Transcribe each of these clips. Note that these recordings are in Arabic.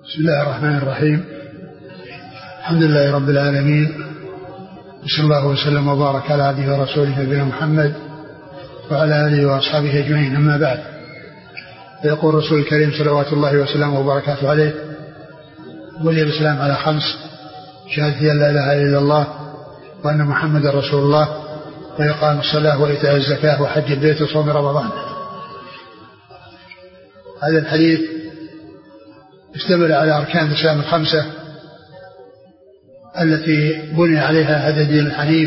بسم الله الرحمن الرحيم. الحمد لله رب العالمين، وصلى الله وسلم وبارك على عبده ورسوله نبينا محمد وعلى آله وأصحابه أجمعين. أما بعد، فيقول الرسول الكريم صلوات الله وسلامه وبركاته عليه: بني الإسلام على 5: شهادة أن لا إله إلا الله وأن محمدا رسول الله، وإقام الصلاة وإيتاء الزكاة وحج البيت وصوم رمضان. هذا الحديث اشتمل على أركان الإسلام 5 التي بني عليها هذا الدين الحنيف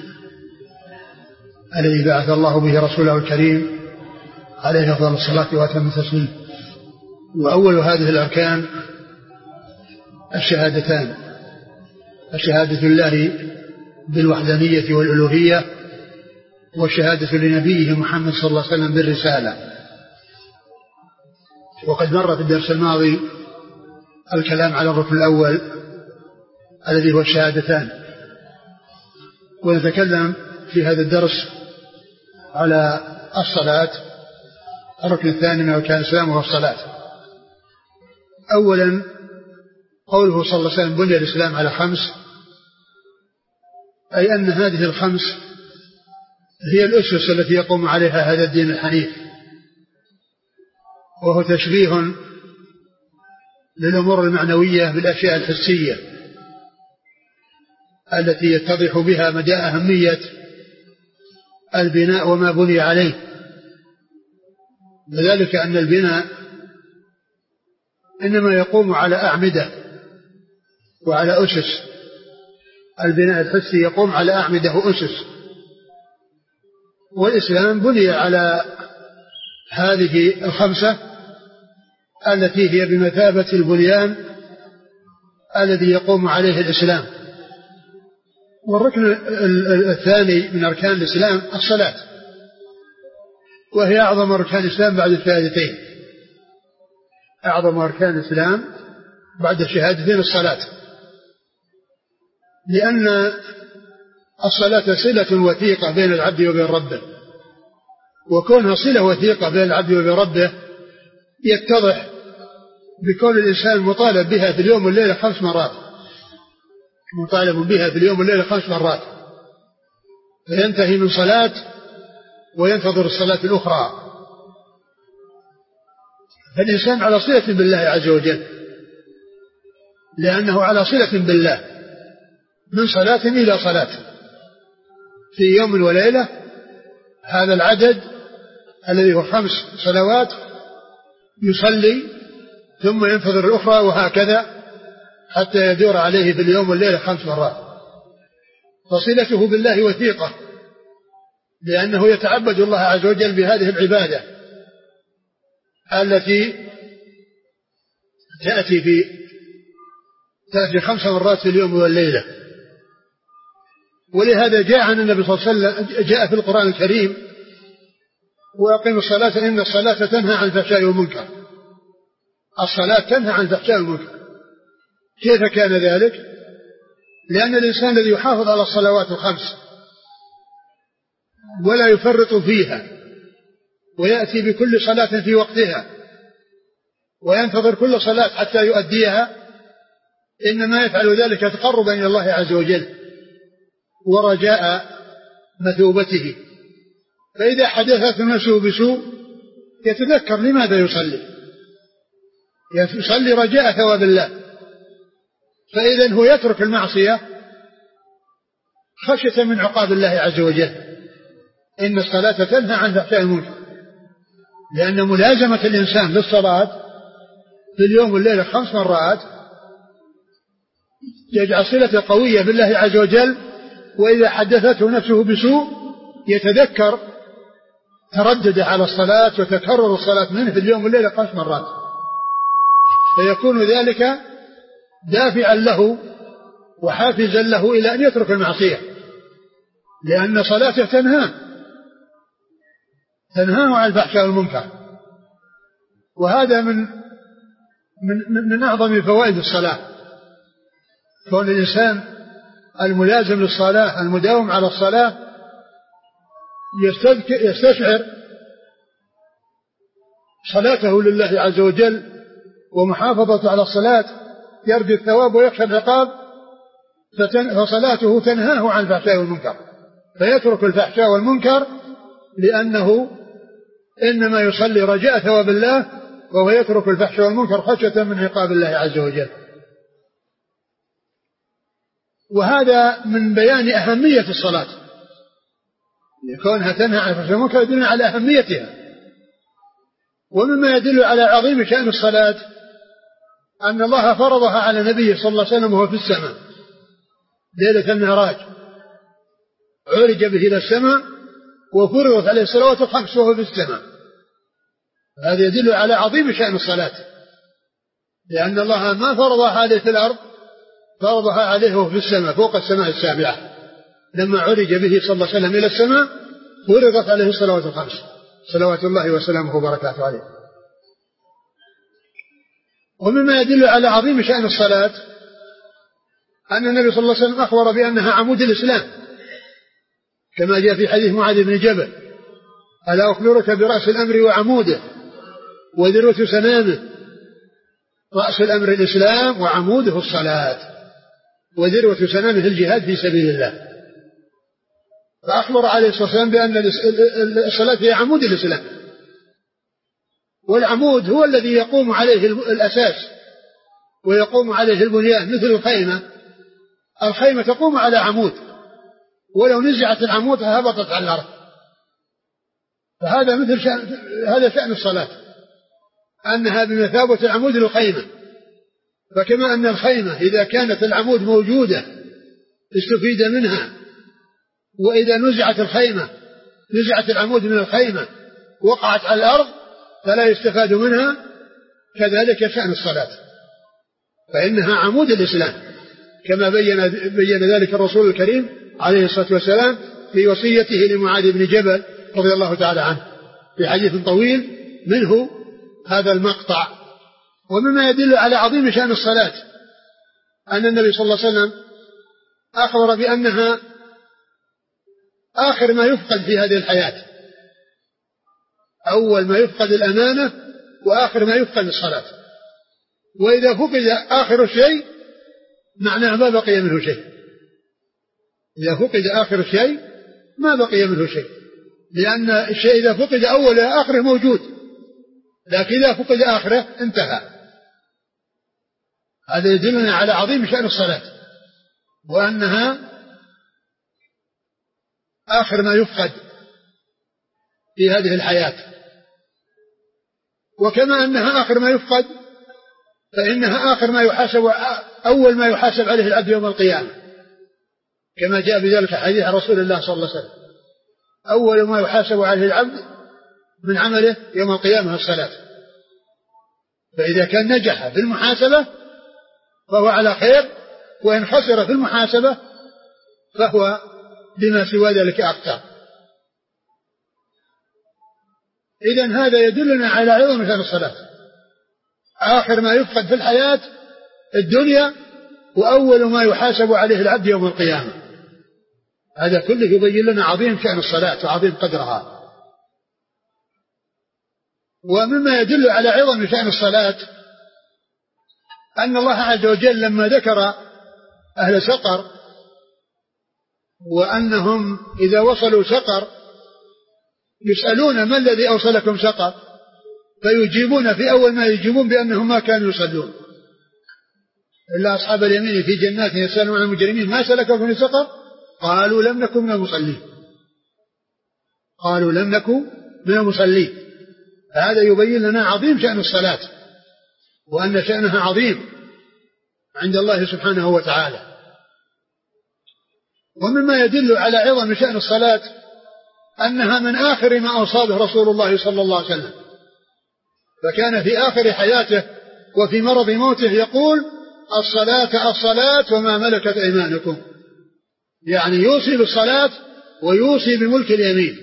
الذي بعث الله به رسوله الكريم عليه أفضل الصلاة وأتم التسليم. وأول هذه الأركان الشهادتان: الشهادة لله بالوحدانية والألوهية، والشهادة لنبيه محمد صلى الله عليه وسلم بالرسالة. وقد مر في الدرس الماضي الكلام على الركن الأول الذي هو الشهادتان، ونتكلم في هذا الدرس على الصلاة، الركن الثاني من أركان الإسلام وهو الصلاة. أولا، قوله صلى الله عليه وسلم: بني الإسلام على 5، أي أن هذه 5 هي الأسس التي يقوم عليها هذا الدين الحنيف، وهو تشبيه للأمور المعنوية بالأشياء الحسية التي يتضح بها مدى أهمية البناء وما بني عليه، وذلك أن البناء إنما يقوم على أعمدة وعلى أسس. البناء الحسي يقوم على أعمدة وأسس، والإسلام بني على هذه 5 التي هي بمثابة البنيان الذي يقوم عليه الإسلام. والركن الثاني من أركان الإسلام الصلاة، وهي أعظم أركان الإسلام بعد الشهادتين. أعظم أركان الإسلام بعد الشهادتين الصلاة، لأن الصلاة صلة وثيقة بين العبد وبين ربه، وكونها صلة وثيقة بين العبد وبين ربه يتضح بكون الإنسان مطالب بها في اليوم والليلة 5 مرات، مطالب بها في اليوم والليلة 5 مرات، فينتهي من صلاة وينتظر الصلاة الأخرى. فالإنسان على صلة بالله عز وجل، لأنه على صلة بالله من صلاة إلى صلاة في يوم وليلة. هذا العدد الذي هو 5 صلوات يصلي ثم ينتظر الأخرى، وهكذا حتى يدور عليه في اليوم والليلة 5 مرات. فصلته بالله وثيقة، لأنه يتعبد الله عز وجل بهذه العبادة التي تأتي 5 مرات في اليوم والليلة. ولهذا جاء عن النبي صلى الله عليه وسلم، جاء في القرآن الكريم: وأقيموا الصلاة إن الصلاة تنهى عن الفحشاء والمنكر. الصلاة تنهى عن الفحشاء والمنكر. كيف كان ذلك؟ لأن الإنسان الذي يحافظ على الصلوات 5 ولا يفرط فيها، ويأتي بكل صلاة في وقتها، وينتظر كل صلاة حتى يؤديها، إنما يفعل ذلك تقربا إلى الله عز وجل ورجاء مثوبته. فإذا حدثت نفسه بسوء يتذكر لماذا يصلي رجاء ثواب الله، فإذا هو يترك المعصية خشية من عقاب الله عز وجل. إن الصلاة تنهى عن الفحشاء والمنكر، لأن ملازمة الإنسان للصلاة في اليوم والليلة 5 مرات يجعل صلة قوية بالله عز وجل، وإذا حدثته نفسه بسوء يتذكر تردد على الصلاة وتكرر الصلاة منه في اليوم والليلة 5 مرات، فيكون ذلك دافعا له وحافزا له إلى أن يترك المعصية، لأن صلاته تنهاه عن الفحشاء والمنكر. وهذا من أعظم فوائد الصلاة، كون الإنسان الملازم للصلاة المداوم على الصلاة يستشعر صلاته لله عز وجل ومحافظة على الصلاة يرجو الثواب ويخشى العقاب، فصلاته تنهاه عن الفحشاء والمنكر، فيترك الفحشاء والمنكر لأنه إنما يصلي رجاء ثواب الله، وهو يترك الفحشاء والمنكر خشية من عقاب الله عز وجل. وهذا من بيان أهمية الصلاة، كونها تنهى عن الفحشاء والمنكر يدل على أهميتها. ومما يدل على عظيم شأن الصلاة أن الله فرضها على نبيه صلى الله عليه وسلم وهو في السماء ليلة المعراج، عرج به إلى السماء وفرضت عليه الصلوات الخمس وهو في السماء. هذا يدل على عظيم شأن الصلاة، لأن الله ما فرضها عليه في الأرض، فرضها عليه وهو في السماء فوق السماء السابعة. لما عرج به صلى الله عليه وسلم إلى السماء فرضت عليه الصلوات الخمس صلوات الله وسلامه وبركاته عليه. ومما يدل على عظيم شأن الصلاة أن النبي صلى الله عليه وسلم أخبر بأنها عمود الإسلام، كما جاء في حديث معاذ بن جبل: ألا أخبرك برأس الأمر وعموده وذروة سنامه؟ رأس الأمر الإسلام وعموده الصلاة وذروة سنامه الجهاد في سبيل الله. فأخبر عليه الصلاة والسلام بأن الصلاة هي عمود الإسلام، والعمود هو الذي يقوم عليه الأساس ويقوم عليه البنيان، مثل الخيمة. الخيمة تقوم على عمود، ولو نزعت العمود هبطت على الأرض. فهذا هذا شأن الصلاة، أنها بمثابة العمود للخيمة. فكما أن الخيمة إذا كانت العمود موجودة استفيد منها، وإذا نزعت الخيمة نزعت العمود من الخيمة وقعت على الأرض فلا يستفاد منها، كذلك شأن الصلاة، فإنها عمود الإسلام، كما بين ذلك الرسول الكريم عليه الصلاة والسلام في وصيته لمعاذ بن جبل رضي الله تعالى عنه في حديث طويل منه هذا المقطع. ومما يدل على عظيم شأن الصلاة أن النبي صلى الله عليه وسلم أخبر بأنها آخر ما يفقد في هذه الحياة، أول ما يفقد الأمانة وآخر ما يفقد الصلاة. وإذا فقد آخر شيء معناه ما بقي منه شيء، إذا فقد آخر شيء ما بقي منه شيء، لأن الشيء إذا فقد أول آخره موجود، لكن إذا فقد آخره انتهى. هذا يدلنا على عظيم شأن الصلاة، وأنها آخر ما يفقد في هذه الحياة. وكما أنها آخر ما يفقد فإنها آخر ما يحاسب، أول ما يحاسب عليه العبد يوم القيامة، كما جاء بذلك حديث رسول الله صلى الله عليه وسلم: أول ما يحاسب عليه العبد من عمله يوم القيامة الصلاة. فإذا كان نجح في المحاسبة فهو على خير، وإن خسر في المحاسبة فهو بما سوى ذلك أخطأ. إذن هذا يدلنا على عظم شأن الصلاة، آخر ما يفقد في الحياة الدنيا وأول ما يحاسب عليه العبد يوم القيامة. هذا كله يبين لنا عظيم شأن الصلاة وعظيم قدرها. ومما يدل على عظم شأن الصلاة أن الله عز وجل لما ذكر أهل سقر وأنهم إذا وصلوا سقر يسألون: ما الذي أوصلكم سقر؟ فيجيبون في أول ما يجيبون بأنهم ما كانوا يصلون، إلا أصحاب اليمين في جنات يسألون عن المجرمين: ما سلككم في سقر؟ قالوا: لم نكن من المصلين. قالوا: لم نكن من المصلين. هذا يبين لنا عظيم شأن الصلاة، وأن شأنها عظيم عند الله سبحانه وتعالى. ومما يدل على عظم شأن الصلاة أنها من آخر ما أوصى به رسول الله صلى الله عليه وسلم، فكان في آخر حياته وفي مرض موته يقول: الصلاة الصلاة وما ملكت أيمانكم، يعني يوصي بالصلاة ويوصي بملك اليمين،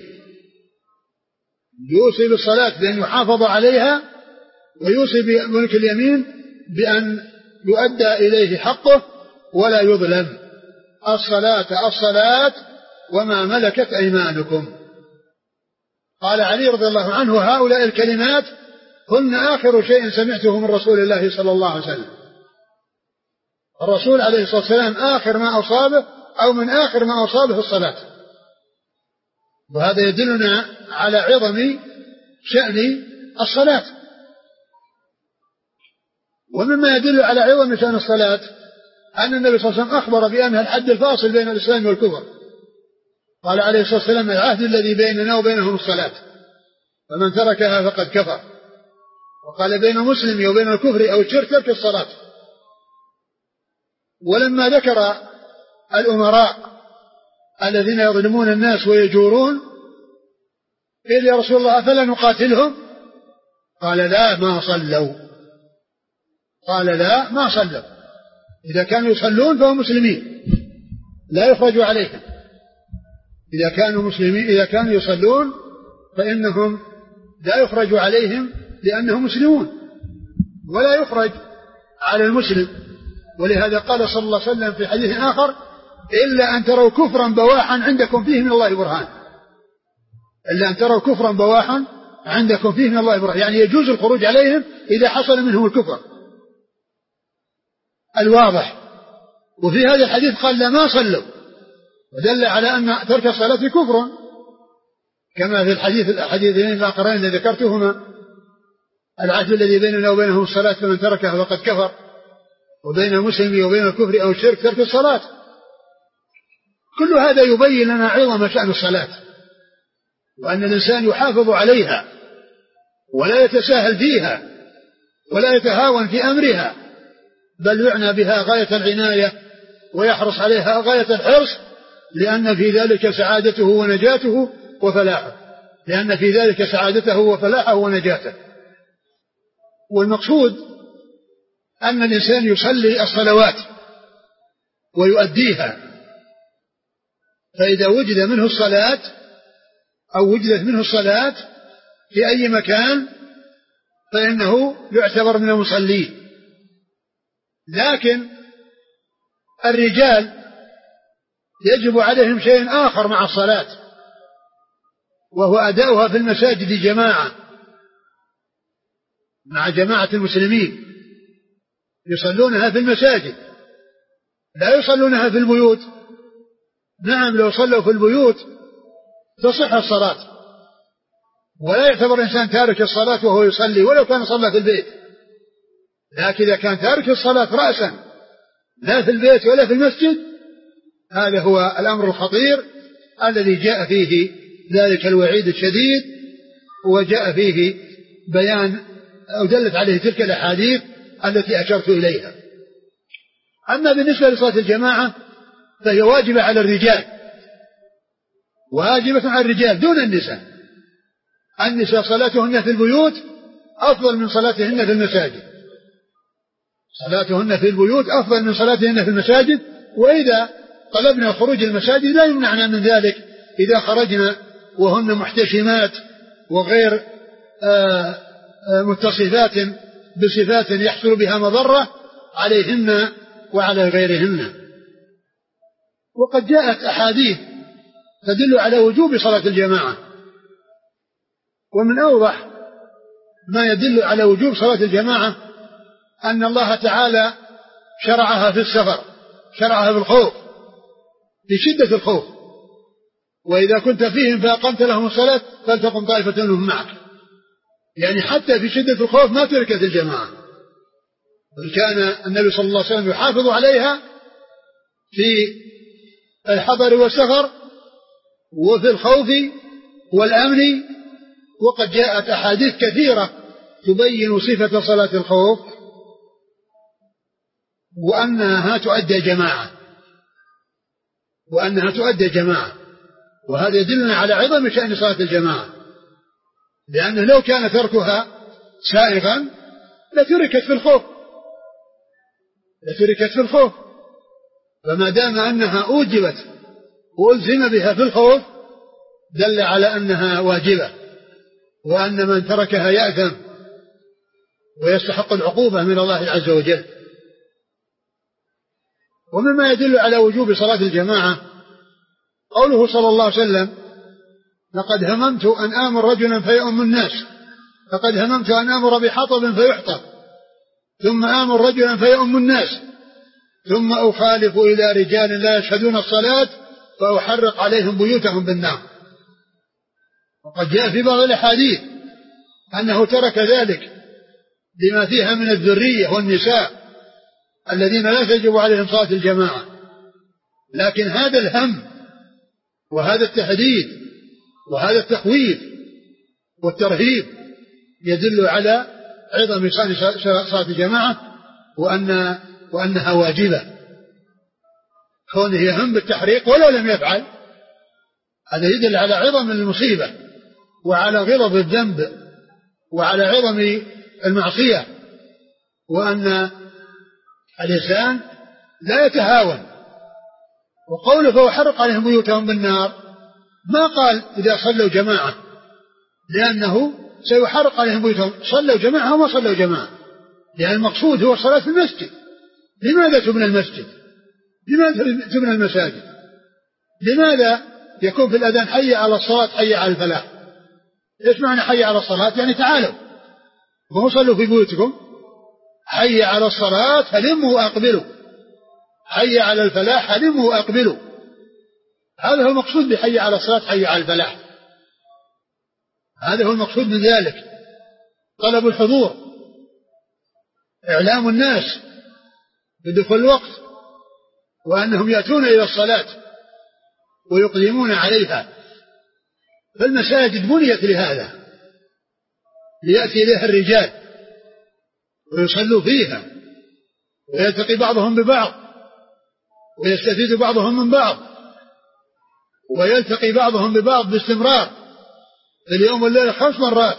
يوصي بالصلاة بأن يحافظ عليها، ويوصي بملك اليمين بأن يؤدى إليه حقه ولا يظلم. الصلاة الصلاة وما ملكت أيمانكم. قال علي رضي الله عنه: هؤلاء الكلمات هن آخر شيء سمعته من رسول الله صلى الله عليه وسلم. الرسول عليه الصلاة والسلام آخر ما أصابه أو من آخر ما أصابه الصلاة، وهذا يدلنا على عظم شأن الصلاة. ومما يدل على عظم شأن الصلاة أن النبي صلى الله عليه وسلم أخبر بأنها الحد الفاصل بين الإسلام والكفر. قال عليه الصلاة والسلام: العهد الذي بيننا وبينهم الصلاة، فمن تركها فقد كفر. وقال: بين مسلم وبين الكفر أو الشرك ترك الصلاة. ولما ذكر الأمراء الذين يظلمون الناس ويجورون قيل: يا رسول الله أفلا نقاتلهم؟ قال: لا ما صلوا. قال: لا ما صلوا. إذا كانوا يصلون فهم مسلمين لا يخرج عليهم. إذا كانوا مسلمين، إذا كانوا يصلون فإنهم لا يخرج عليهم لأنهم مسلمون، ولا يخرج على المسلم. ولهذا قال صلى الله عليه وسلم في حديث آخر: إلا أن تروا كفرا بواحا عندكم فيه من الله برهان. إلا أن تروا كفرا بواحا عندكم فيه من الله برهان، يعني يجوز الخروج عليهم إذا حصل منهم الكفر الواضح. وفي هذا الحديث قال: لا ما صلوا، ودل على أن ترك الصلاة كفر، كما في الحديثين الآخرين الذي ذكرتهما: العهد الذي بيننا وبينهم الصلاة، فمن تركها فقد كفر، وبين المسلم وبين الكفر أو الشرك ترك الصلاة. كل هذا يبين لنا عظم شأن الصلاة، وأن الإنسان يحافظ عليها ولا يتساهل فيها ولا يتهاون في أمرها، بل يعنى بها غاية العناية ويحرص عليها غاية الحرص، لأن في ذلك سعادته ونجاته وفلاحه، لأن في ذلك سعادته وفلاحه ونجاته. والمقصود أن الإنسان يصلي الصلوات ويؤديها، فإذا وجد منه الصلاة أو وجدت منه الصلاة في أي مكان فإنه يعتبر من المصلين. لكن الرجال يجب عليهم شيء آخر مع الصلاة، وهو أداؤها في المساجد جماعة مع جماعة المسلمين، يصلونها في المساجد لا يصلونها في البيوت. نعم لو صلوا في البيوت تصح الصلاة، ولا يعتبر إنسان تارك الصلاة وهو يصلي ولو كان صلى في البيت. لكن إذا كان تارك الصلاة رأسا لا في البيت ولا في المسجد، هذا هو الأمر الخطير الذي جاء فيه ذلك الوعيد الشديد، وجاء فيه بيان أو دلت عليه تلك الأحاديث التي أشرت إليها. أما بالنسبة لصلاة الجماعة فهي واجبة على الرجال، واجبة على الرجال دون النساء. النساء صلاتهن في البيوت أفضل من صلاتهن في المساجد، صلاتهن في البيوت أفضل من صلاتهن في المساجد. وإذا طلبنا خروج المساجد لا يمنعنا من ذلك إذا خرجنا وهن محتشمات وغير متصفات بصفات يحصل بها مضرة عليهن وعلى غيرهن. وقد جاءت أحاديث تدل على وجوب صلاة الجماعة، ومن أوضح ما يدل على وجوب صلاة الجماعة أن الله تعالى شرعها في السفر، شرعها في الخوف، في شدة الخوف: وإذا كنت فيهم فأقمت لهم الصلاة فلتقم طائفة منهم معك. يعني حتى في شدة الخوف ما تركت الجماعة، بل كان النبي صلى الله عليه وسلم يحافظ عليها في الحضر والسفر وفي الخوف والأمن. وقد جاءت أحاديث كثيرة تبين صفة صلاة الخوف وأنها تؤدى جماعة، وأنها تؤدى جماعة. وهذا يدلنا على عظم شأن صلاة الجماعة، لأنه لو كان تركها سائغا لتركت في الخوف، لتركت في الخوف. فما دام أنها أوجبت وألزم بها في الخوف دل على أنها واجبة، وأن من تركها يأثم ويستحق العقوبة من الله عز وجل. ومما يدل على وجوب صلاة الجماعة قوله صلى الله عليه وسلم: لقد هممت أن آمر رجلا فيؤم الناس فقد هممت أن آمر بحطب فيحطب، ثم آمر رجلا فيؤم الناس، ثم أخالف إلى رجال لا يشهدون الصلاة فأحرق عليهم بيوتهم بالنار. وقد جاء في بعض الأحاديث أنه ترك ذلك لما فيها من الذرية والنساء الذين لا تجب عليهم صلاة الجماعة. لكن هذا الهم وهذا التحديد وهذا التخويف والترهيب يدل على عظم صلاة الجماعة وأنها واجبة. كونه يهم بالتحريق ولو لم يفعل هذا يدل على عظم المصيبة وعلى غلظ الذنب وعلى عظم المعصية، وأن الإنسان لا يتهاون. وقوله فأحرق عليهم بيوتهم بالنار ما قال إذا صلوا جماعة، لأنه سيحرق عليهم بيوتهم صلوا جماعة وما صلوا جماعة، لأن المقصود هو صلاة في المسجد. لماذا تبنى المسجد؟ لماذا تبنى المساجد؟ لماذا يكون في الأذان حي على الصلاة حي على الفلاح؟ إيش معنى حي على الصلاة؟ يعني تعالوا وهم صلوا في بيوتكم. حي على الصلاة هلموا وأقبلوا، حي على الفلاح هلموا وأقبلوا. هذا هو المقصود بحي على الصلاة حي على الفلاح، هذا هو المقصود من ذلك. طلب الحضور، إعلام الناس بدخول الوقت وأنهم يأتون إلى الصلاة ويقدمون عليها. فالمساجد بنيت لهذا، ليأتي إليها الرجال ويصلوا فيها ويلتقي بعضهم ببعض ويستفيد بعضهم من بعض ويلتقي بعضهم ببعض باستمرار في اليوم والليلة 5 مرات.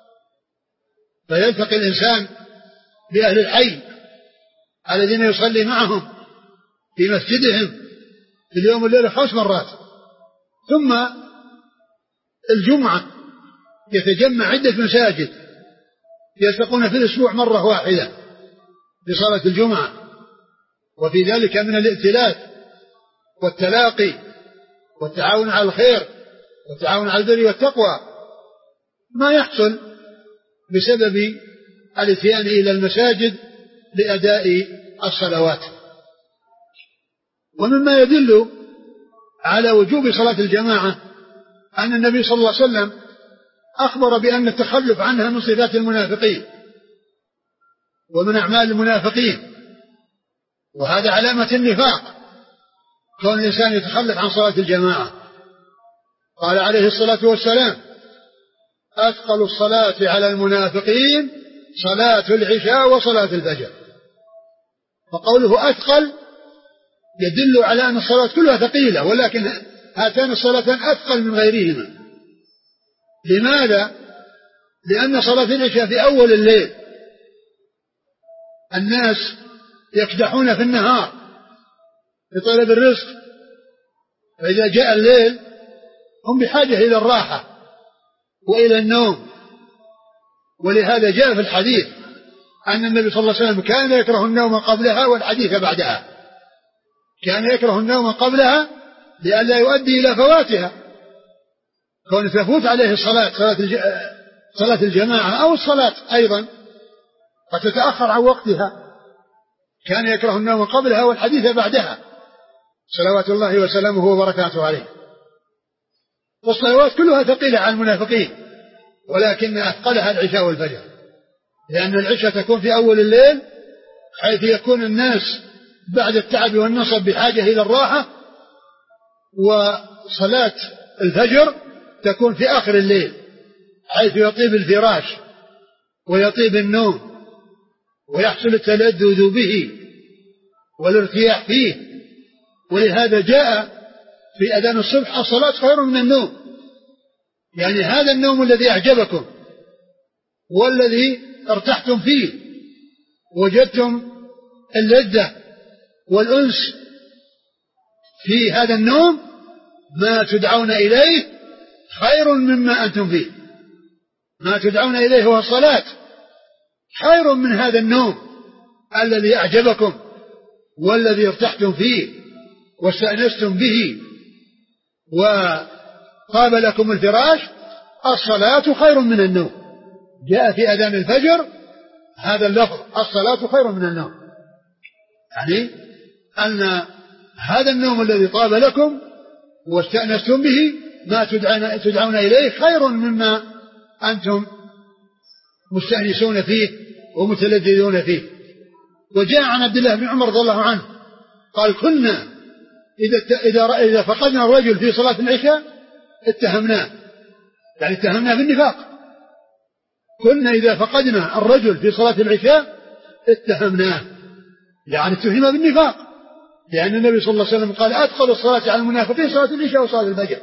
فيلتقي الإنسان بأهل الحي الذين يصلي معهم في مسجدهم في اليوم والليلة 5 مرات. ثم الجمعة يتجمع عدة مساجد يلتقون في الأسبوع مرة واحدة لصلاة الجمعة، وفي ذلك من الائتلاف والتلاقي والتعاون على الخير والتعاون على البر والتقوى ما يحصل بسبب الاتيان إلى المساجد لأداء الصلوات. ومما يدل على وجوب صلاة الجماعة أن النبي صلى الله عليه وسلم أخبر بأن التخلف عنها من صفات المنافقين ومن أعمال المنافقين، وهذا علامة النفاق كون الإنسان يتخلف عن صلاة الجماعة. قال عليه الصلاة والسلام أثقل الصلاة على المنافقين صلاة العشاء وصلاة الفجر. فقوله أثقل يدل على أن الصلاة كلها ثقيلة، ولكن هاتان الصلاتان أثقل من غيرهما. لماذا؟ لأن صلاة العشاء في أول الليل، الناس يكدحون في النهار لطلب الرزق، فإذا جاء الليل هم بحاجة إلى الراحة وإلى النوم. ولهذا جاء في الحديث أن النبي صلى الله عليه وسلم كان يكره النوم قبلها والحديث بعدها، كان يكره النوم قبلها لئلا يؤدي إلى فواتها، كون تفوت عليه صلاة الجماعة أو الصلاة أيضا فتتأخر عن وقتها. كان يكره النوم قبلها والحديث بعدها صلوات الله وسلامه وبركاته عليه. والصلوات كلها ثقيلة على المنافقين، ولكن أثقلها العشاء والفجر، لأن العشاء تكون في أول الليل حيث يكون الناس بعد التعب والنصب بحاجة إلى الراحة، وصلاة الفجر تكون في آخر الليل حيث يطيب الفراش ويطيب النوم ويحصل التلذذ به والارتياح فيه. ولهذا جاء في أذان الصبح الصلاة خير من النوم، يعني هذا النوم الذي أعجبكم والذي ارتحتم فيه وجدتم اللذة والأنس في هذا النوم، ما تدعون إليه خير مما أنتم فيه. ما تدعون إليه هو الصلاة، خير من هذا النوم الذي أعجبكم والذي ارتحتم فيه واستأنستم به وطاب لكم الفراش. الصلاة خير من النوم، جاء في أذان الفجر هذا اللفظ الصلاة خير من النوم، يعني أن هذا النوم الذي طاب لكم واستأنستم به ما تدعون إليه خير مما أنتم مستأنسون فيه ومتلذذون فيه. وجاء عن عبد الله بن عمر رضي الله عنه قال كنا إذا فقدنا الرجل في صلاة العشاء اتهمناه، يعني اتهمناه بالنفاق. كنا إذا فقدنا الرجل في صلاة العشاء اتهمناه، يعني اتهم بالنفاق، لأن النبي صلى الله عليه وسلم قال أثقل الصلاة على المنافقين صلاة العشاء وصلاة الفجر.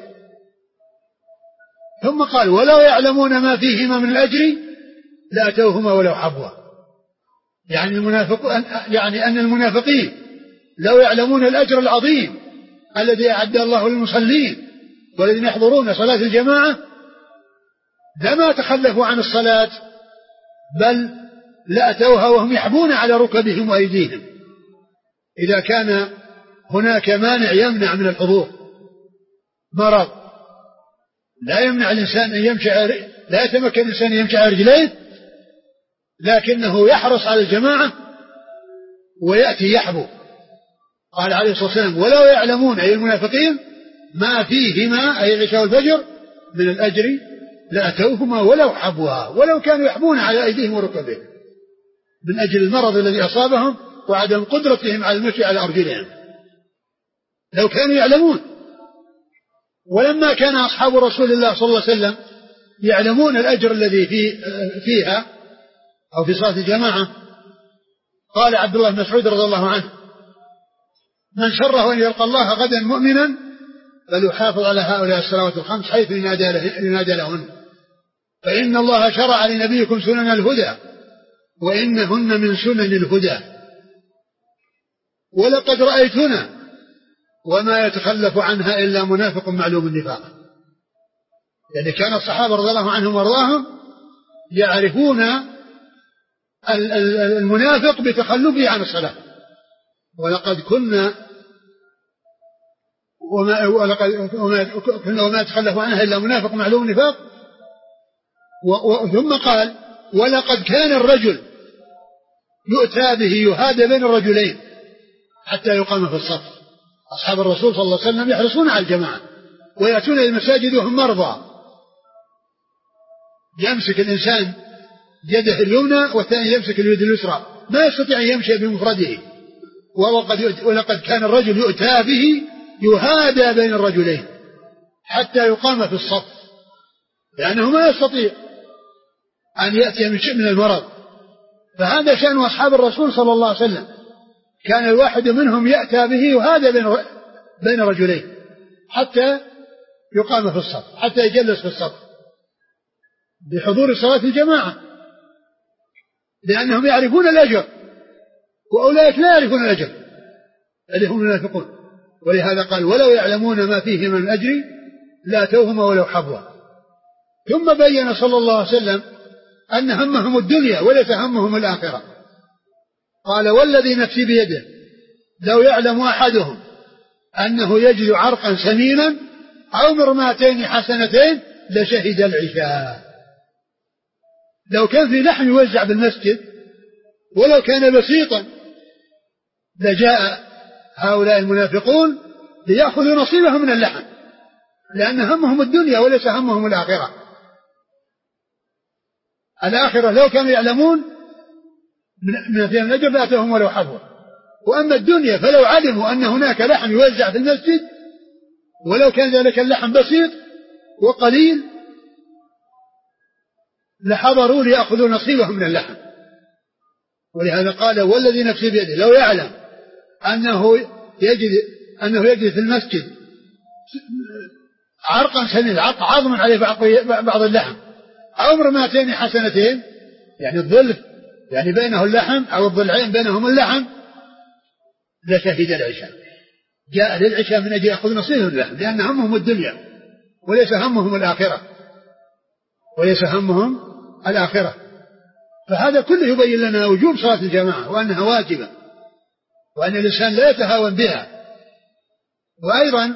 ثم قال ولو يعلمون ما فيهما من الأجر لأتوهما ولو حبوا، يعني أن المنافقين لو يعلمون الأجر العظيم الذي أعد الله للمصلين والذين يحضرون صلاة الجماعة لما تخلفوا عن الصلاة، بل لأتوها وهم يحبون على ركبهم وأيديهم. إذا كان هناك مانع يمنع من الحضور، مرض لا يمنع الإنسان أن يمشي، لا يتمكن الإنسان أن يمشي على رجليه، لكنه يحرص على الجماعة ويأتي يحبو. قال عليه الصلاة والسلام ولو يعلمون أي المنافقين ما فيهما أي العشاء والفجر من الأجر لأتوهما ولو حبوا، ولو كانوا يحبون على أيديهم وركبهم من أجل المرض الذي أصابهم وعدم قدرتهم على المشي على أرجلهم، لو كانوا يعلمون. ولما كان أصحاب رسول الله صلى الله عليه وسلم يعلمون الأجر الذي فيها أو في صلاة الجماعة، قال عبد الله بن مسعود رضي الله عنه من شره أن يلقى الله غدا مؤمنا فليحافظ على هؤلاء الصلوات الخمس حيث ينادى لهن، فإن الله شرع لنبيكم سنن الهدى وإنهن من سنن الهدى، ولقد رأيتنا وما يتخلف عنها إلا منافق معلوم النفاق. يعني كان الصحابة رضي الله عنهم وارضاهم يعرفون المنافق بتخلفه عن الصلاة. ولقد كنا وما يتخلف عنها إلا منافق معلوم النفاق. ثم قال ولقد كان الرجل يؤتى به يهادى بين الرجلين حتى يقام في الصف. أصحاب الرسول صلى الله عليه وسلم يحرصون على الجماعة ويأتون إلى المساجد وهم مرضى، يمسك الإنسان يده اليمنى والثاني يمسك اليد اليسرى، ما يستطيع أن يمشي بمفرده. ولقد كان الرجل يؤتى به يهادى بين الرجلين حتى يقام في الصف، لأنه ما يستطيع أن يأتي من شيء من المرض. فهذا شأن أصحاب الرسول صلى الله عليه وسلم، كان الواحد منهم يأتى به يهادى بين رجلين حتى يقام في الصف، حتى يجلس في الصف بحضور صلاة الجماعة، لأنهم يعرفون الأجر وأولئك لا يعرفون الأجر الذي هم المنافقون. ولهذا قال ولو يعلمون ما فيه من الأجر لأتوهما ولو حبوا. ثم بين صلى الله عليه وسلم أن همهم الدنيا وليس همهم الآخرة. قال والذي نفسي بيده لو يعلم أحدهم أنه يجد عرقا سمينا أو مرماتين حسنتين لشهد العشاء. لو كان في لحم يوزع بالمسجد ولو كان بسيطا لجاء هؤلاء المنافقون ليأخذوا نصيبهم من اللحم، لأن همهم الدنيا وليس همهم الآخرة. الآخرة لو كانوا يعلمون من فيها الأجر لأتوهم ولو حبوا. وأما الدنيا فلو علموا أن هناك لحم يوزع في المسجد ولو كان ذلك اللحم بسيط وقليل لحضروا ليأخذوا نصيبهم من اللحم. ولهذا قال والذي نفسي بيده لو يعلم أنه يجد في المسجد عرقا سمين، عظم عليه بعض اللحم، أو مرماتين حسنتين، يعني الظلف يعني بينه اللحم أو الضلعين بينهم اللحم، لشهد العشاء. جاء للعشاء من أجل يأخذ نصيبه من اللحم، لأن همهم الدنيا وليس همهم الآخرة، وليس همهم الآخرة. فهذا كله يبين لنا وجوب صلاة الجماعة وأنها واجبة وأن الإنسان لا يتهاون بها. وأيضا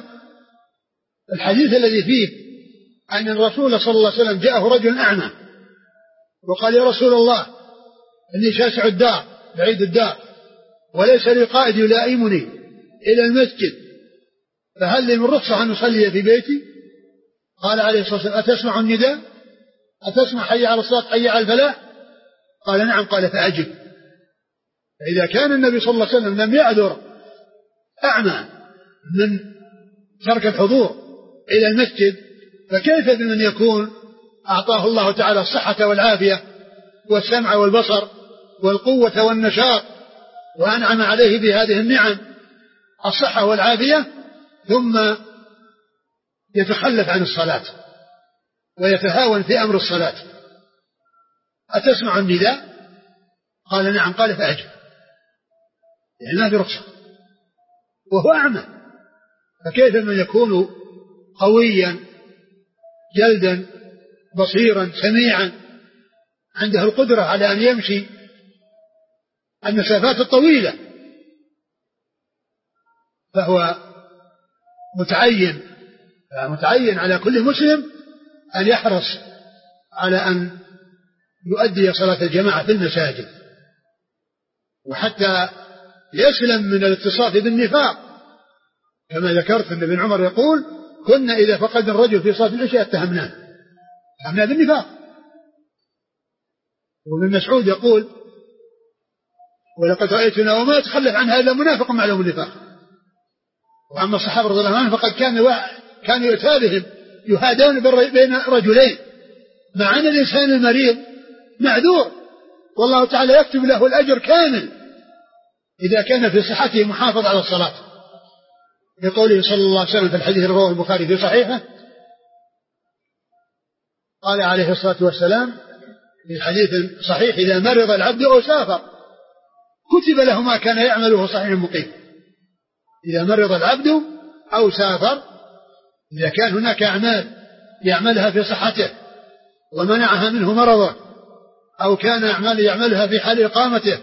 الحديث الذي فيه أن الرسول صلى الله عليه وسلم جاءه رجل أعمى وقال يا رسول الله إني شاسع الدار بعيد الدار وليس لي قائد يلائمني إلى المسجد فهل لي من رخصة أن أصلي في بيتي؟ قال عليه الصلاة والسلام أتسمع النداء؟ أتسمع حي على الصلاة حي على الفلاح؟ قال نعم. قال فأجب. فإذا كان النبي صلى الله عليه وسلم لم يعذر أعمى من ترك الحضور إلى المسجد فكيف بمن يكون أعطاه الله تعالى الصحة والعافية والسمع والبصر والقوة والنشاط وأنعم عليه بهذه النعم الصحة والعافية ثم يتخلف عن الصلاة ويتهاون في أمر الصلاة. أتسمع النداء؟ قال نعم. قال فأجب. يعني ما في رخصة وهو أعمى فكيف من يكون قويا جلدا بصيرا سميعا عنده القدرة على أن يمشي المسافات الطويلة فهو متعين على كل مسلم أن يحرص على أن يؤدي صلاة الجماعة في المساجد وحتى يسلم من الاتصاف بالنفاق كما ذكرت أن ابن عمر يقول كنا إذا فقد الرجل في صلاة العشاء اتهمناه بالنفاق. وابن مسعود يقول ولقد رأيتنا وما يتخلف عن هذا منافق معلوم النفاق. وأما الصحابة رضي الله عنهم فقد كانوا يتابهم يهادون بين رجلين مع أن الإنسان المريض معذور والله تعالى يكتب له الأجر كامل إذا كان في صحته محافظ على الصلاة لقوله صلى الله عليه وسلم في الحديث رواه البخاري في صحيحه قال عليه الصلاة والسلام في حديث صحيح إذا مرض العبد أو سافر كتب له ما كان يعمله صحيح مقيم. إذا مرض العبد أو سافر إذا كان هناك أعمال يعملها في صحته ومنعها منه مرضه أو كان أعمال يعملها في حال إقامته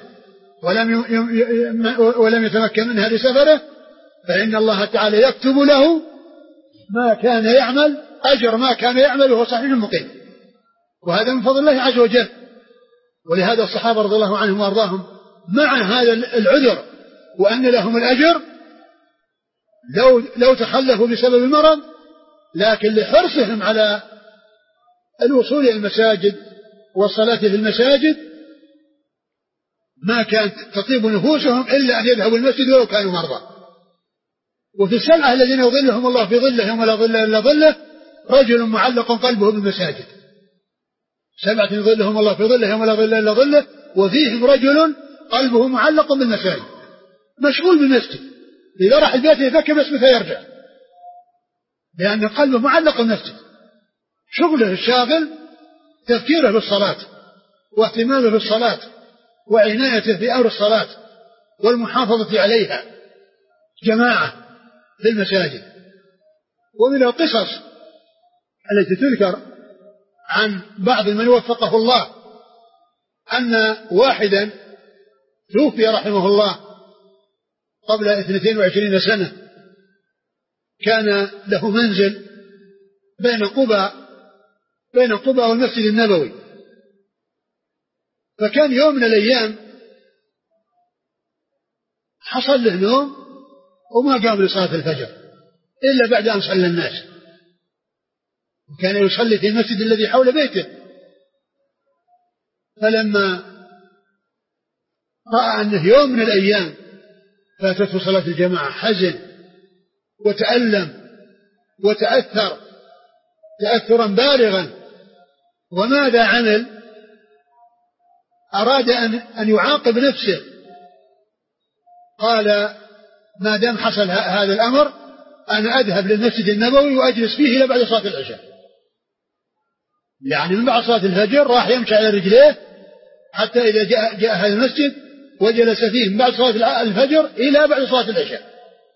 ولم يتمكن منها لسفره فإن الله تعالى يكتب له ما كان يعمل أجر ما كان يعمل وهو صحيح مقيم. وهذا من فضل الله عز وجل. ولهذا الصحابة رضي الله عنهم وأرضاهم مع هذا العذر وأن لهم الأجر لو تخلفوا بسبب المرض لكن لحرصهم على الوصول إلى المساجد والصلاة في المساجد ما كانت تطيب نفوسهم إلا أن يذهبوا المسجد ولو كانوا مرضى. وفي السبعة الذين يظلهم الله في ظله يوم لا ظل إلا ظله رجل معلق قلبه بالمساجد. 7 يظلهم الله في ظله يوم لا ظل إلا ظله وفيهم رجل قلبه معلق بالمساجد مشغول بالمسجد إذا راح البيت يفكر بس متى يرجع لأن قلبه معلق بالمسجد شغله الشاغل تفكيره بالصلاة واهتمامه بالصلاة وعنايته في أمر الصلاة والمحافظة عليها جماعة في المساجد. ومن القصص التي تذكر عن بعض من وفقه الله أن واحدا توفي رحمه الله قبل 22 سنة كان له منزل بين قباء والمسجد النبوي فكان يوم من الأيام حصل له نوم وما قام لصلاة الفجر إلا بعد أن صلى الناس وكان يصلي في المسجد الذي حول بيته. فلما رأى أنه يوم من الأيام فاتته صلاة الجماعة حزن وتألم وتأثر تأثرا بالغا. وماذا عمل؟ أراد أن يعاقب نفسه قال ما دام حصل هذا الأمر أنا أذهب للمسجد النبوي وأجلس فيه إلى بعد صلاة العشاء. يعني من بعد صلاة الفجر راح يمشي على رجليه حتى إذا جاء هذا المسجد وجلس فيه من بعد صلاة الفجر إلى بعد صلاة العشاء.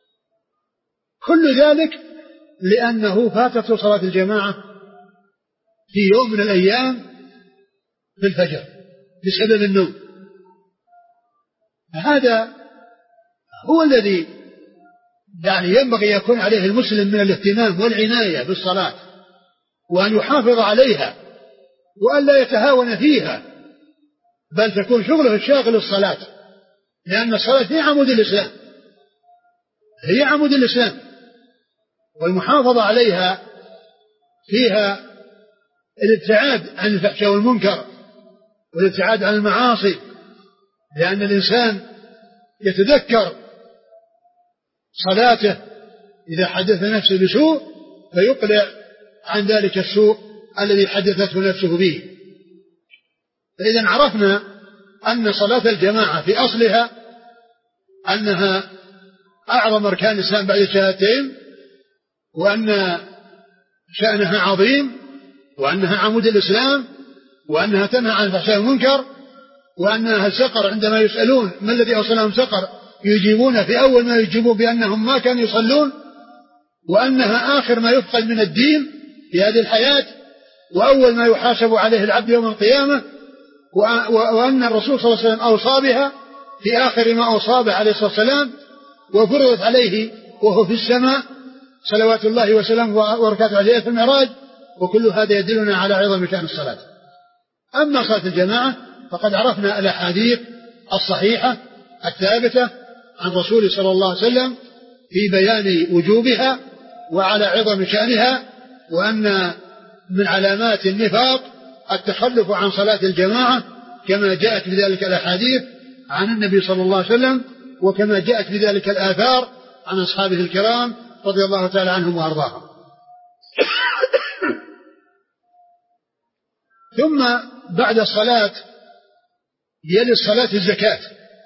كل ذلك لأنه فاتته صلاة الجماعة في يوم من الأيام في الفجر بسبب النوم. هذا هو الذي يعني ينبغي يكون عليه المسلم من الاهتمام والعناية بالصلاة وأن يحافظ عليها وألا يتهاون فيها، بل تكون شغله الشاغل الصلاة، لأن الصلاة هي عمود الإسلام، هي عمود الإسلام، والمحافظة عليها فيها الابتعاد عن الفحشاء والمنكر والابتعاد عن المعاصي، لأن الإنسان يتذكر صلاته إذا حدث نفسه بسوء فيقلع عن ذلك السوء الذي حدثته نفسه به. فإذا عرفنا أن صلاة الجماعة في أصلها أنها أعظم أركان الإسلام بعد الشهادتين، وأن شأنها عظيم، وأنها عمود الإسلام، وأنها تنهى عن الفحشاء والمنكر، وأنها سقر عندما يسألون ما الذي أوصلهم سقر يجيبون في أول ما يجيبون بأنهم ما كانوا يصلون، وأنها آخر ما يفقد من الدين في هذه الحياة، وأول ما يحاسب عليه العبد يوم القيامة، وأن الرسول صلى الله عليه وسلم أوصى بها في آخر ما أوصى به عليه الصلاة والسلام، وفرضت عليه وهو في السماء صلوات الله وسلامه وبركاته عليه في المعراج. وكل هذا يدلنا على عظم شأن الصلاة. أما صلاة الجماعة فقد عرفنا الأحاديث الصحيحة الثابتة عن رسول صلى الله عليه وسلم في بيان وجوبها وعلى عظم شأنها، وأن من علامات النفاق التخلف عن صلاة الجماعة كما جاءت بذلك الأحاديث عن النبي صلى الله عليه وسلم، وكما جاءت بذلك الآثار عن أصحابه الكرام رضي الله تعالى عنهم وأرضاهم. ثم بعد الصلاة يلي الصلاة الزكاة،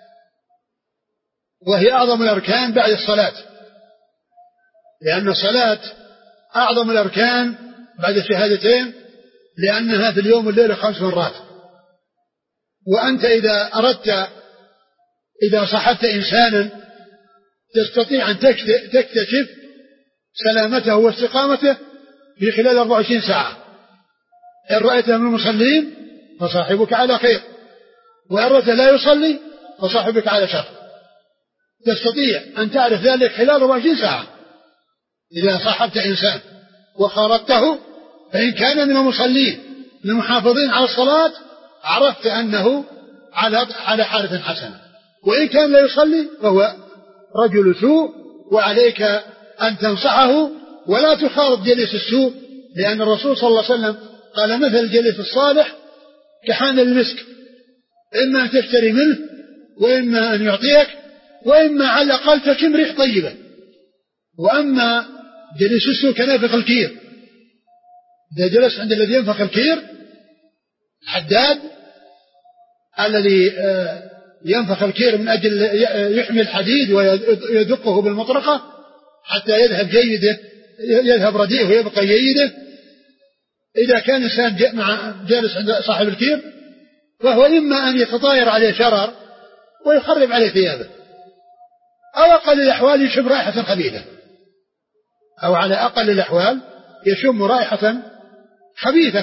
وهي أعظم الأركان بعد الصلاة، لأن الصلاة أعظم الأركان بعد الشهادتين، لأنها في اليوم والليلة 5 مرات. وأنت إذا أردت، إذا صحبت إنسانا تستطيع أن تكتشف سلامته واستقامته في خلال 24 ساعة. إن رأيته من المصلين فصاحبك على خير، وإن رأيته لا يصلي فصاحبك على شر. تستطيع أن تعرف ذلك خلال 24 ساعة إذا صاحبت إنسان وخارجته، فإن كان من المصلين من المحافظين على الصلاة عرفت أنه على حالة حسنة، وإن كان لا يصلي فهو رجل سوء، وعليك أن تنصحه ولا تخالط جليس السوء، لأن الرسول صلى الله عليه وسلم قال مثل الجليس الصالح كحامل المسك، إما أن تشتري منه وإما أن يعطيك، وإما على الأقل تشم ريح طيبة. وأما جليس السوء كنافخ الكير، إذا جلس عند الذي ينفخ الكير، الحداد الذي ينفخ الكير من أجل يحمي الحديد ويدقه بالمطرقة حتى يذهب جيده، يذهب رديئه ويبقى جيده. إذا كان إنسان جالس عند صاحب الكير فهو إما أن يتطاير عليه شرر ويخرب عليه ثيابه، أو أقل الأحوال يشم رائحة خبيثة، أو على أقل الأحوال يشم رائحة خبيثة.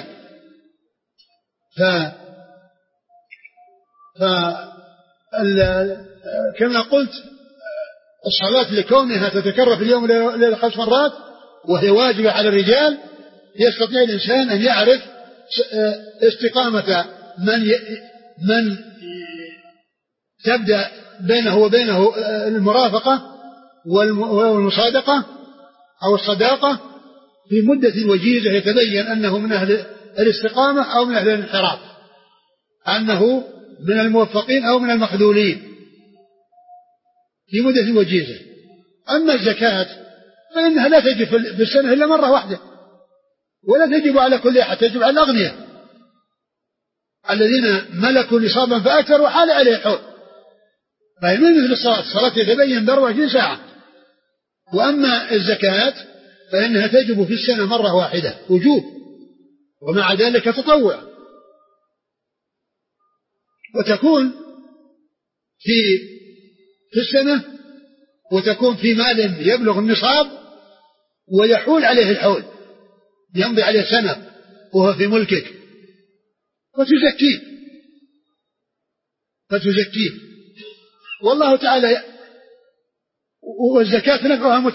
كما قلت الصلاة لكونها تتكرر في اليوم والليلة 5 مرات وهي واجبة على الرجال، يستطيع الإنسان أن يعرف استقامة من تبدأ بينه وبينه المرافقة والمصادقة أو الصداقة في مدة وجيزة، يتبين أنه من أهل الاستقامة أو من أهل الانحراف، أنه من الموفقين أو من المخذولين في مدة وجيزة. أما الزكاة فإنها لا تجب في السنة إلا مرة واحدة، ولا تجب على كل أحد، تجب على الأغنياء الذين ملكوا نصابا فأكثر وحال عليه الحول، فهي من مثل الصلاة يتبين ب24 ساعة. وأما الزكاة فإنها تجب في السنة مرة واحدة وجوب، ومع ذلك تطوع، وتكون في السنة، وتكون في مال يبلغ النصاب ويحول عليه الحول، يمضي عليه سنة وهو في ملكك، فتزكيه. والله تعالى، والزكاة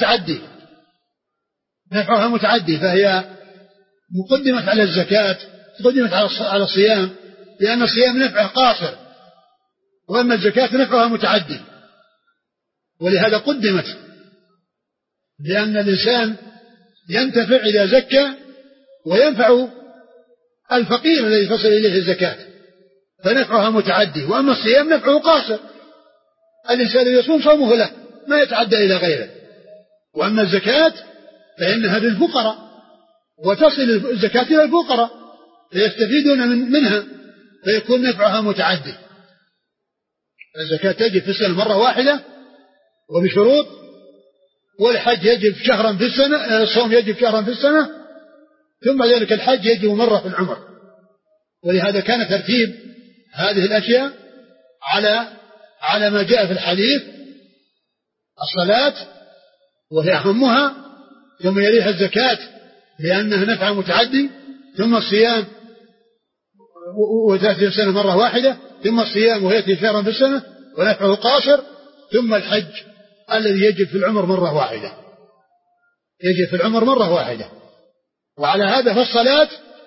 نفعها متعدي، فهي مقدمة على الزكاة قدمت على الصيام لأن الصيام نفعه قاصر، وأما الزكاة نفعها متعدد، ولهذا قدمت، لأن الإنسان ينتفع إذا زكى وينفع الفقير الذي تصل إليه الزكاة، فنفعها متعدي. وأما الصيام نفعه قاصر، الإنسان يصوم صومه له ما يتعدى إلى غيره. وأما الزكاة فإنها للفقراء، وتصل الزكاة إلى الفقراء فيستفيدون منها، فيكون نفعها متعدي. الزكاة تجب في السنة مرة واحدة وبشروط، والحج يجب شهرا في السنة، الصوم يجب شهرا في السنة، ثم ذلك الحج يجب مرة في العمر. ولهذا كان ترتيب هذه الأشياء على ما جاء في الحديث: الصلاة وهي أهمها، ثم يليها الزكاة لأنها نفع متعدي، ثم الصيام وتأتي السنة مرة واحدة، ثم الصيام ويأتي شهرا في السنة ونفعه قاصر، ثم الحج الذي يجب في العمر مرة واحدة، يجب في العمر مرة واحدة. وعلى هذا فالصلاة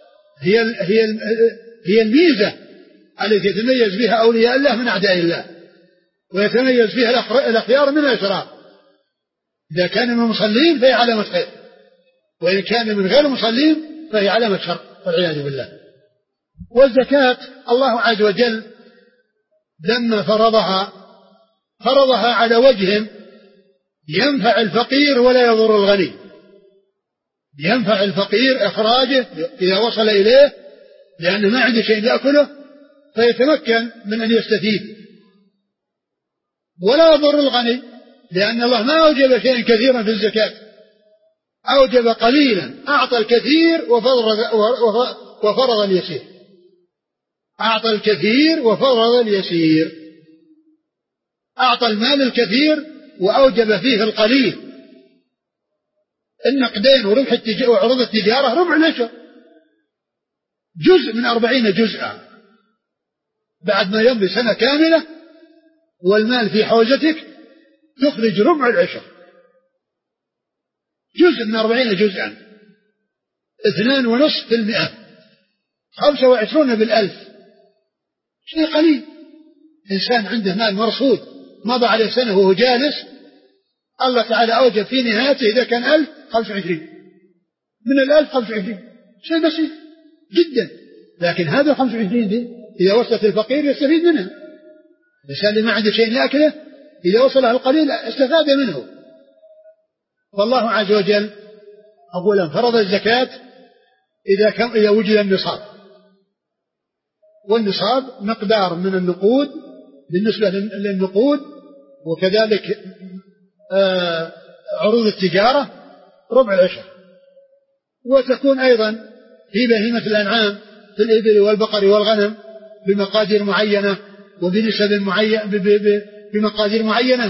هي الميزة التي يتميز بها أولياء الله من أعداء الله، ويتميز فيها الأخيار من الأشرار. إذا كان من المصلين فهي علامة خير، وإن كان من غير المصلين فهي علامة شر والعياذ بالله. والزكاة الله عز وجل لما فرضها على وجه ينفع الفقير ولا يضر الغني. ينفع الفقير إخراجه إذا وصل إليه لأنه ما عنده شيء يأكله فيتمكن من أن يستفيد، ولا يضر الغني لأن الله ما أوجب شيئا كثيرا في الزكاة، أوجب قليلا، أعطى الكثير وفرض اليسير. أعطى الكثير وفرض اليسير، أعطى المال الكثير وأوجب فيه القليل. النقدين وربح وعروض التجارة ربع العشر، جزء من 40 جزءا، بعد ما يمضي سنة كاملة والمال في حوزتك تخرج ربع العشر، جزء من 40 جزءا، 2.5%، 25 بالألف، شيء قليل. إنسان عنده مال مرصود مضى عليه سنة وهو جالس، الله تعالى أوجب في نهايته إذا كان 1000 25 من 1000 25، شيء بسيط جدا. لكن هذا 25 دي إذا وصلت الفقير يستفيد منها. الإنسان اللي ما عنده شيء يأكله إذا وصله القليل استفاد منه. فالله عز وجل أولا فرض الزكاة إذا وجد النصاب، والنصاب مقدار من النقود بالنسبة للنقود، وكذلك عروض التجارة ربع العشر. وتكون أيضا في بهيمة الأنعام في الإبل والبقر والغنم بمقادير معينة وبنسب بمقادير معينة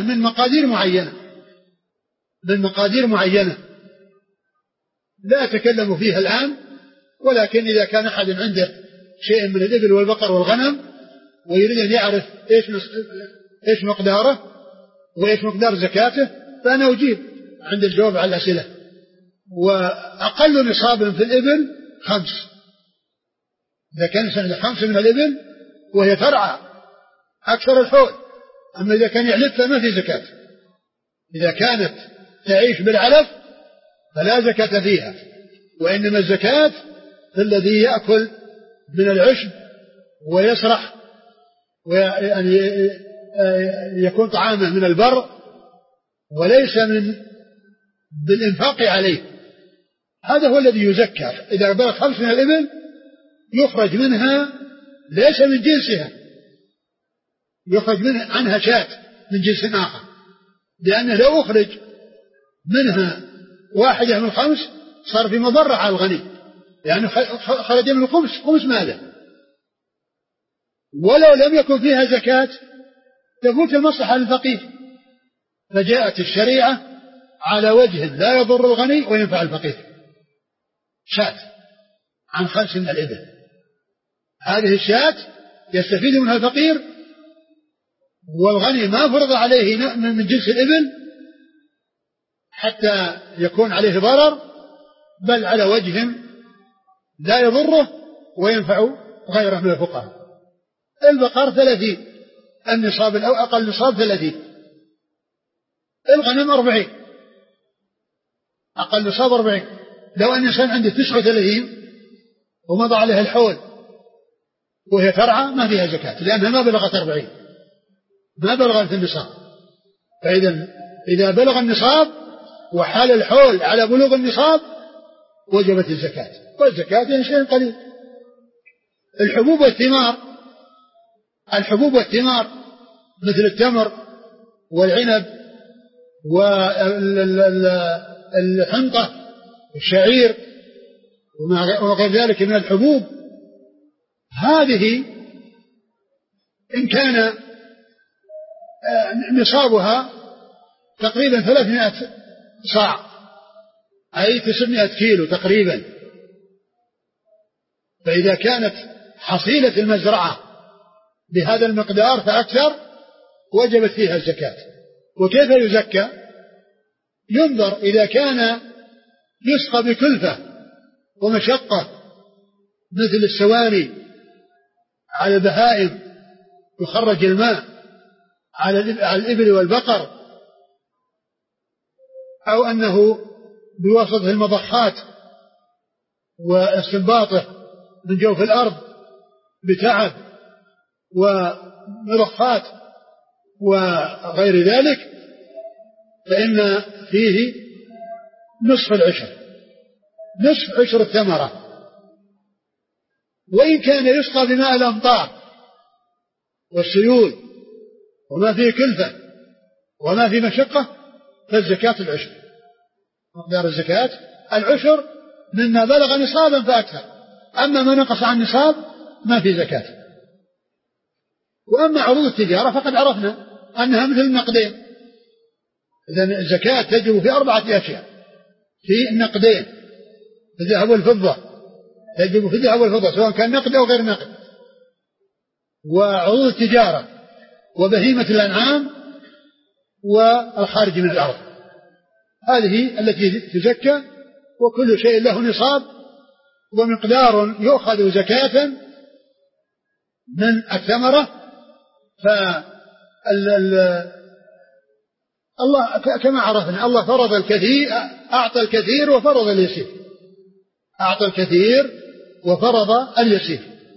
من مقادير معينة لا أتكلم فيها الآن. ولكن إذا كان أحد عنده شيء من الإبل والبقر والغنم ويريد أن يعرف إيش مقداره وإيش مقدار زكاته فأنا أجيب عند الجواب على الأسئلة. وأقل نصاب في الإبل 5، إذا كان سنة 5 من الإبل وهي ترعى أكثر الحول. أما إذا كان يعلف فما في زكاة. إذا كانت تعيش بالعلف فلا زكاة فيها، وإنما الزكاة في الذي يأكل من العشب ويسرح ويعني يكون طعامه من البر وليس بالإنفاق عليه، هذا هو الذي يزكى. إذا بلغ 5 من الإبل يخرج منها ليس من جنسها، يخرج عنها شاة من جنس آخر، لأنه لو أخرج منها 1 من 5 صار في مضرة على الغني، لأنه خرج من خمس ماله. ولو لم يكن فيها زكاة تفوت المصلحة للفقير، فجاءت الشريعة على وجه لا يضر الغني وينفع الفقير. شاة عن 5 من الإبل، هذه الشاة يستفيد منها الفقير، والغني ما فرض عليه من جنس الإبل حتى يكون عليه ضرر، بل على وجه لا يضره وينفع غيره من الفقراء. البقر 30 النصاب أو أقل نصاب 30، الغنم 40 أقل نصاب 40. لو أن إنسان عنده 39 ومضى عليها الحول وهي ترعى ما فيها زكاة لأنها ما بلغت 40، ما بلغت النصاب. إذا بلغ النصاب وحال الحول على بلوغ النصاب وجبت الزكاة، والزكاة يعني شيء قليل. الحبوب والثمار مثل التمر والعنب والحنطة والشعير وغير ذلك من الحبوب، هذه إن كان نصابها تقريبا 300 صاع أي 900 كيلو تقريبا، فإذا كانت حصيلة المزرعة بهذا المقدار فأكثر وجبت فيها الزكاة. وكيف يزكى؟ ينظر إذا كان يسقى بكلفة ومشقة مثل السواني على البهائم يخرج الماء على الإبل والبقر، أو أنه بواسطة المضخات واستنباطه من جوف الأرض بتعب ومضخات وغير ذلك، فإن فيه نصف عشر الثمرة. وإن كان يسقى بماء الأمطار والسيول وما فيه كلفة وما فيه مشقة فالزكاة العشر، مقدار الزكاة العشر مما بلغ نصابا فأكثر، أما ما نقص عن نصاب ما في زكاة. وأما عروض التجارة فقد عرفنا أنها مثل النقدين، إذن الزكاة تجب في 4 أشياء: في النقدين في الذهب والفضة، تجب في الذهب والفضة سواء كان نقد أو غير نقد، وعروض التجارة، وبهيمة الأنعام، والخارج من الأرض. هذه التي تزكى، وكل شيء له نصاب ومقدار يؤخذ زكاة من الثمرة. الله كما عرفنا الله فرض الكثير، أعطى الكثير وفرض اليسير، أعطى الكثير وفرض اليسير.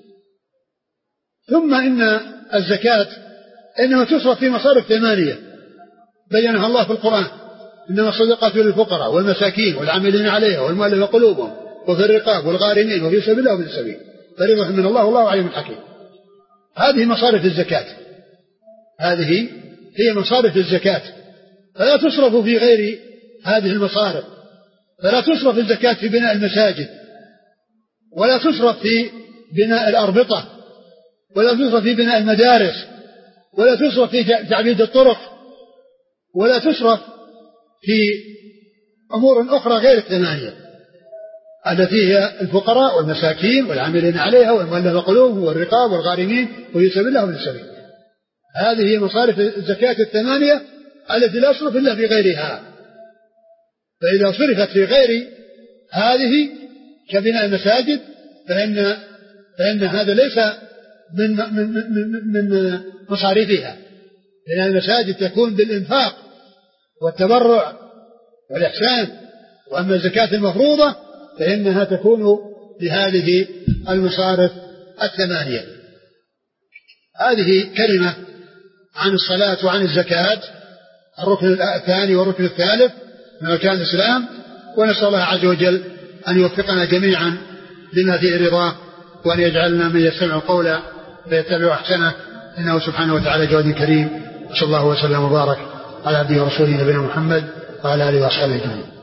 ثم إن الزكاة إنما تصرف في مصارف 8 بينها الله في القرآن: إنما الصدقات للفقراء والمساكين والعاملين عليها والمؤلفة قلوبهم وفي الرقاب والغارمين وفي سبيل الله وفي السبيل فريضة من الله والله عليم حكيم. هذه مصارف الزكاة، هذه هي مصارف الزكاة، فلا تصرف في غير هذه المصارف. فلا تصرف الزكاة في بناء المساجد، ولا تصرف في بناء الأربطة، ولا تصرف في بناء المدارس، ولا تصرف في تعبيد الطرق، ولا تصرف في أمور أخرى غير 8 التي هي الفقراء والمساكين والعاملين عليها والمؤلفة قلوبهم والرقاب والغارمين وفي سبيل الله وفي السبيل. هذه هي مصارف الزكاة 8 التي لا تصرف إلا في غيرها. فإذا صرفت في غير هذه كبناء المساجد فإن هذا ليس من مصاريفها. بناء المساجد تكون بالإنفاق والتبرع والإحسان، وأما الزكاة المفروضة فإنها تكون بهذه المصارف 8. هذه كلمة عن الصلاة وعن الزكاة، الركن الثاني والركن الثالث من أركان الإسلام. ونسأل الله عز وجل أن يوفقنا جميعا لما فيه رضاه، وأن يجعلنا من يستمع القول فيتبع أحسنه، إنه سبحانه وتعالى جواد كريم. صلى الله وسلم وبارك على عبده ورسوله نبينا محمد وعلى آله وأصحابه أجمعين.